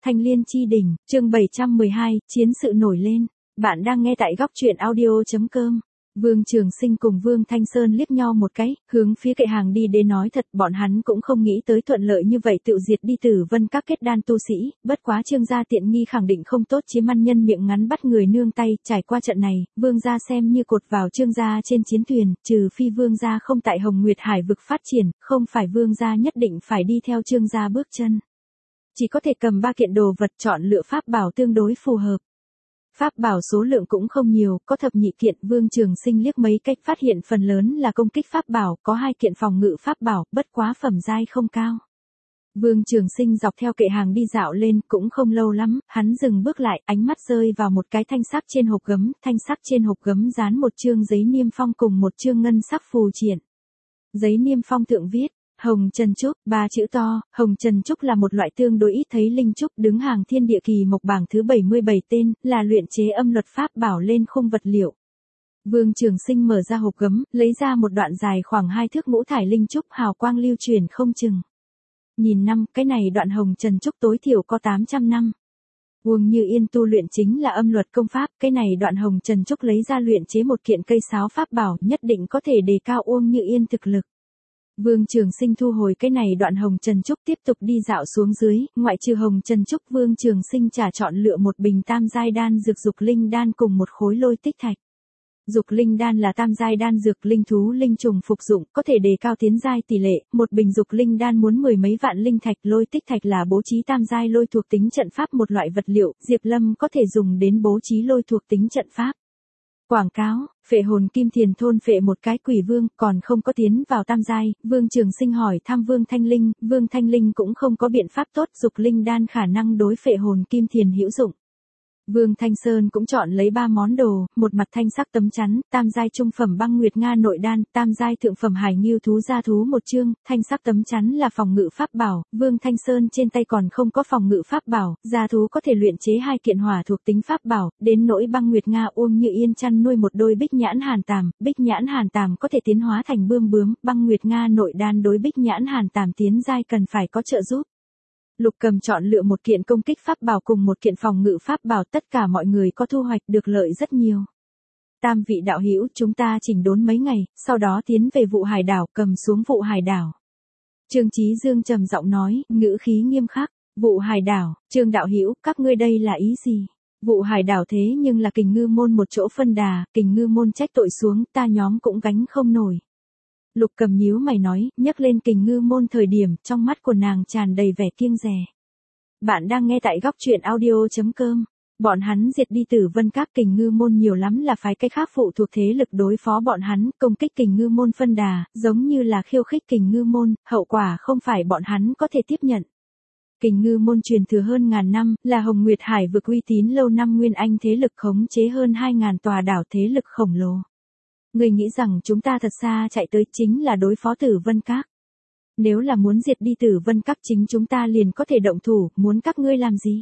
Thanh Liên Chi Đỉnh, chương 712, chiến sự nổi lên. Bạn đang nghe tại góc truyện audio.com. Vương Trường Sinh cùng Vương Thanh Sơn liếc nhau một cái, hướng phía kệ hàng đi đến. Nói thật, bọn hắn cũng không nghĩ tới thuận lợi như vậy tự diệt đi Tử Vân các kết đan tu sĩ, bất quá Trương gia tiện nghi khẳng định không tốt chiếm ăn nhân miệng ngắn bắt người nương tay. Trải qua trận này, Vương gia xem như cột vào Trương gia trên chiến thuyền, trừ phi Vương gia không tại Hồng Nguyệt Hải vực phát triển, không phải Vương gia nhất định phải đi theo Trương gia bước chân. Chỉ có thể cầm 3 kiện đồ vật, chọn lựa pháp bảo tương đối phù hợp. Pháp bảo số lượng cũng không nhiều, có thập nhị kiện. Vương Trường Sinh liếc mấy cách phát hiện phần lớn là công kích pháp bảo, có 2 kiện phòng ngự pháp bảo, bất quá phẩm giai không cao. Vương Trường Sinh dọc theo kệ hàng đi dạo lên, cũng không lâu lắm, hắn dừng bước lại, ánh mắt rơi vào một cái thanh sắc trên hộp gấm. Thanh sắc trên hộp gấm dán một chương giấy niêm phong cùng một chương ngân sắc phù triện. Giấy niêm phong thượng viết Hồng Trần Trúc, 3 chữ to. Hồng Trần Trúc là một loại tương đối ít thấy linh trúc, đứng hàng thiên địa kỳ mộc bảng thứ 77 tên, là luyện chế âm luật pháp bảo lên khung vật liệu. Vương Trường Sinh mở ra hộp gấm, lấy ra một đoạn dài khoảng 2 thước ngũ thải linh trúc, hào quang lưu chuyển không chừng. Nhìn năm, cái này đoạn Hồng Trần Trúc tối thiểu có 800 năm. Uông Như Yên tu luyện chính là âm luật công pháp, cái này đoạn Hồng Trần Trúc lấy ra luyện chế một kiện cây sáo pháp bảo, nhất định có thể đề cao Uông Như Yên thực lực. Vương Trường Sinh thu hồi cái này đoạn Hồng Trần Trúc, tiếp tục đi dạo xuống dưới. Ngoại trừ Hồng Trần Trúc, Vương Trường Sinh chọn lựa một bình tam giai đan dược dục linh đan cùng một khối lôi tích thạch. Dục linh đan là tam giai đan dược linh thú linh trùng phục dụng, có thể đề cao tiến giai tỷ lệ. Một bình dục linh đan muốn 10 mấy vạn linh thạch. Lôi tích thạch là bố trí tam giai lôi thuộc tính trận pháp một loại vật liệu, Diệp Lâm có thể dùng đến bố trí lôi thuộc tính trận pháp. Quảng cáo, phệ hồn kim thiền thôn phệ một cái quỷ vương, còn không có tiến vào tam giai. Vương Trường Sinh hỏi thăm Vương Thanh Linh, Vương Thanh Linh cũng không có biện pháp tốt, dục linh đan khả năng đối phệ hồn kim thiền hữu dụng. Vương Thanh Sơn cũng chọn lấy 3 món đồ, một mặt thanh sắc tấm chắn, tam giai trung phẩm băng nguyệt nga nội đan, tam giai thượng phẩm hải nghiêu thú gia thú một chương. Thanh sắc tấm chắn là phòng ngự pháp bảo, Vương Thanh Sơn trên tay còn không có phòng ngự pháp bảo, gia thú có thể luyện chế 2 kiện hỏa thuộc tính pháp bảo. Đến nỗi băng nguyệt nga, Uông Như Yên chăn nuôi một đôi bích nhãn hàn tàm, bích nhãn hàn tàm có thể tiến hóa thành bươm bướm, băng nguyệt nga nội đan đối bích nhãn hàn tàm tiến giai cần phải có trợ giúp. Lục Cầm chọn lựa một kiện công kích pháp bảo cùng một kiện phòng ngự pháp bảo, tất cả mọi người có thu hoạch được lợi rất nhiều. Tam vị đạo hữu, chúng ta chỉnh đốn mấy ngày, sau đó tiến về Vụ Hải đảo, cầm xuống Vụ Hải đảo. Trương Chí Dương trầm giọng nói, ngữ khí nghiêm khắc. Vụ Hải đảo, Trương đạo hữu, các ngươi đây là ý gì? Vụ Hải đảo thế nhưng là Kình Ngư môn một chỗ phân đà, Kình Ngư môn trách tội xuống, ta nhóm cũng gánh không nổi. Lục Cầm nhíu mày nói, nhắc lên Kình Ngư môn thời điểm, trong mắt của nàng tràn đầy vẻ kiêng dè. Bạn đang nghe tại góc truyện audio.com. Bọn hắn diệt đi Tử Vân các, Kình Ngư môn nhiều lắm là phái cái khác phụ thuộc thế lực đối phó bọn hắn, công kích Kình Ngư môn phân đà, giống như là khiêu khích Kình Ngư môn, hậu quả không phải bọn hắn có thể tiếp nhận. Kình Ngư môn truyền thừa hơn ngàn năm, là Hồng Nguyệt Hải vực uy tín lâu năm nguyên anh thế lực, khống chế hơn 2.000 tòa đảo thế lực khổng lồ. Người nghĩ rằng chúng ta thật xa chạy tới chính là đối phó Tử Vân các. Nếu là muốn diệt đi Tử Vân các, chính chúng ta liền có thể động thủ, muốn các ngươi làm gì?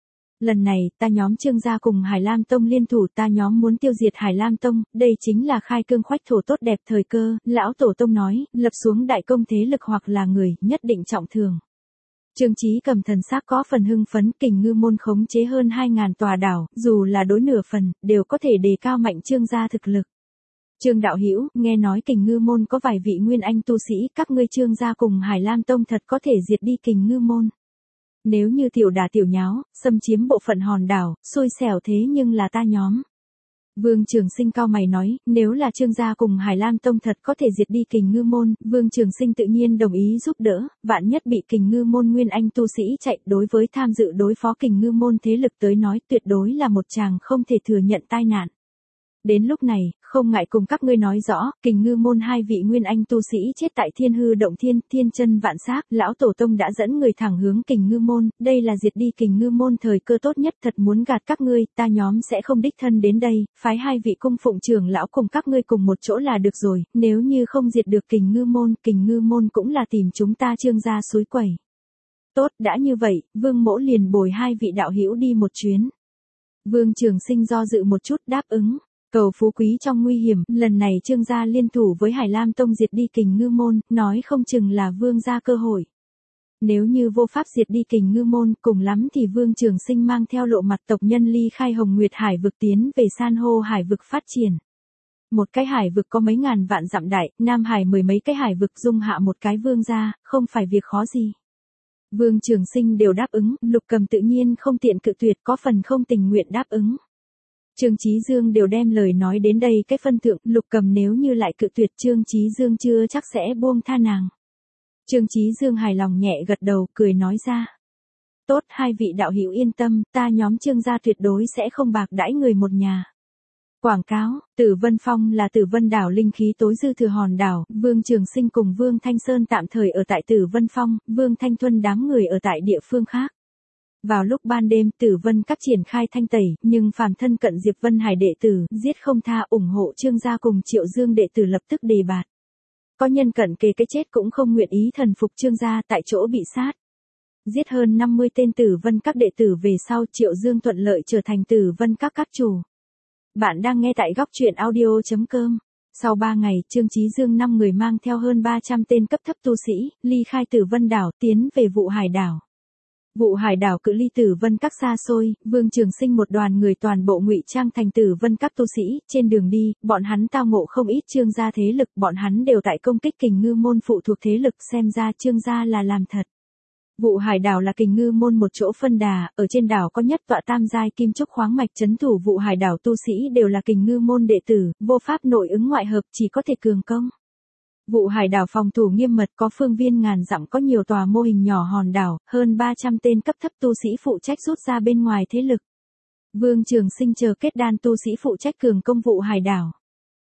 Lần này, ta nhóm Trương gia cùng Hải Lam Tông liên thủ, ta nhóm muốn tiêu diệt Hải Lam Tông, đây chính là khai cương khoách thổ tốt đẹp thời cơ. Lão Tổ Tông nói, lập xuống đại công thế lực hoặc là người, nhất định trọng thường. Trương Chí Cầm thần sắc có phần hưng phấn, Kình Ngư môn khống chế hơn 2.000 tòa đảo, dù là đối nửa phần, đều có thể đề cao mạnh Trương gia thực lực. Trương đạo hữu, nghe nói Kình Ngư môn có vài vị nguyên anh tu sĩ, các ngươi Trương gia cùng Hải Lam Tông thật có thể diệt đi Kình Ngư môn. Nếu như tiểu đả tiểu nháo, xâm chiếm bộ phận hòn đảo, xui xẻo thế nhưng là ta nhóm. Vương Trường Sinh cao mày nói, nếu là Trương gia cùng Hải Lam Tông thật có thể diệt đi Kình Ngư môn, Vương Trường Sinh tự nhiên đồng ý giúp đỡ, vạn nhất bị Kình Ngư môn nguyên anh tu sĩ chạy, đối với tham dự đối phó Kình Ngư môn thế lực tới nói tuyệt đối là một chàng không thể thừa nhận tai nạn. Đến lúc này, không ngại cùng các ngươi nói rõ, Kình Ngư môn 2 vị nguyên anh tu sĩ chết tại Thiên Hư Động Thiên, Thiên Chân Vạn Xác, lão tổ tông đã dẫn người thẳng hướng Kình Ngư môn, đây là diệt đi Kình Ngư môn thời cơ tốt nhất, thật muốn gạt các ngươi, ta nhóm sẽ không đích thân đến đây, phái 2 vị cung phụng trưởng lão cùng các ngươi cùng một chỗ là được rồi, nếu như không diệt được Kình Ngư môn cũng là tìm chúng ta Trương gia suối quẩy. Tốt, đã như vậy, Vương mỗ liền bồi 2 vị đạo hữu đi một chuyến. Vương Trường Sinh do dự một chút đáp ứng. Cầu phú quý trong nguy hiểm, lần này Trương gia liên thủ với Hải Lam Tông diệt đi Kình Ngư môn, nói không chừng là Vương gia cơ hội. Nếu như vô pháp diệt đi Kình Ngư môn, cùng lắm thì Vương Trường Sinh mang theo lộ mặt tộc nhân ly khai Hồng Nguyệt Hải vực tiến về san hô hải vực phát triển. Một cái hải vực có mấy ngàn vạn dặm đại, Nam Hải mười mấy cái hải vực dung hạ một cái vương gia, không phải việc khó gì. Vương Trường Sinh đều đáp ứng, Lục Cầm tự nhiên không tiện cự tuyệt, có phần không tình nguyện đáp ứng. Trương Chí Dương đều đem lời nói đến đây cái phân thượng, Lục Cầm nếu như lại cự tuyệt Trương Chí Dương chưa chắc sẽ buông tha nàng. Trương Chí Dương hài lòng nhẹ gật đầu, cười nói ra. Tốt, hai vị đạo hữu yên tâm, ta nhóm Trương gia tuyệt đối sẽ không bạc đãi người một nhà. Quảng cáo, Tử Vân Phong là Tử Vân đảo linh khí tối dư thừa hòn đảo, Vương Trường Sinh cùng Vương Thanh Sơn tạm thời ở tại Tử Vân Phong, Vương Thanh Thuân đám người ở tại địa phương khác. Vào lúc ban đêm Tử Vân các triển khai thanh tẩy, nhưng phàm thân cận Diệp Vân Hải đệ tử, giết không tha ủng hộ Trương gia cùng Triệu Dương đệ tử lập tức đề bạt. Có nhân cận kề cái chết cũng không nguyện ý thần phục Trương gia tại chỗ bị sát. Giết hơn 50 tên Tử Vân các đệ tử về sau Triệu Dương thuận lợi trở thành Tử Vân các chủ. Bạn đang nghe tại góc truyện audio.com. Sau 3 ngày, Trương Chí Dương 5 người mang theo hơn 300 tên cấp thấp tu sĩ, ly khai Tử Vân đảo tiến về Vụ Hải đảo. Vụ Hải đảo cự ly Tử Vân các xa xôi, Vương Trường Sinh một đoàn người toàn bộ ngụy trang thành Tử Vân các tu sĩ, trên đường đi, bọn hắn tao ngộ không ít Trương gia thế lực, bọn hắn đều tại công kích Kình Ngư môn phụ thuộc thế lực, xem ra Trương gia là làm thật. Vụ Hải đảo là Kình Ngư môn một chỗ phân đà, ở trên đảo có nhất tọa tam giai kim trúc khoáng mạch trấn thủ Vụ Hải đảo tu sĩ đều là Kình Ngư môn đệ tử, vô pháp nội ứng ngoại hợp, chỉ có thể cường công. Vụ Hải đảo phòng thủ nghiêm mật, có phương viên ngàn dặm, có nhiều tòa mô hình nhỏ hòn đảo, hơn 300 tên cấp thấp tu sĩ phụ trách rút ra bên ngoài thế lực. Vương Trường Sinh chờ kết đan tu sĩ phụ trách cường công Vụ Hải đảo.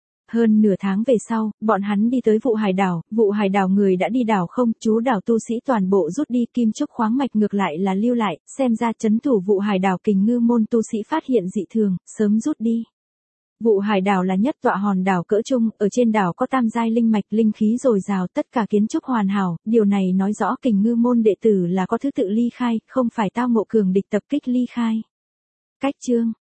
Hơn nửa tháng về sau, bọn hắn đi tới Vụ Hải đảo người đã đi đảo không, chú đảo tu sĩ toàn bộ rút đi, kim trúc khoáng mạch ngược lại là lưu lại, xem ra trấn thủ Vụ Hải đảo Kình Ngư môn tu sĩ phát hiện dị thường, sớm rút đi. Vụ Hải đảo là nhất tọa hòn đảo cỡ trung, ở trên đảo có tam giai linh mạch, linh khí dồi dào, tất cả kiến trúc hoàn hảo, điều này nói rõ Kình Ngư môn đệ tử là có thứ tự ly khai, không phải tao ngộ cường địch tập kích ly khai. Cách chương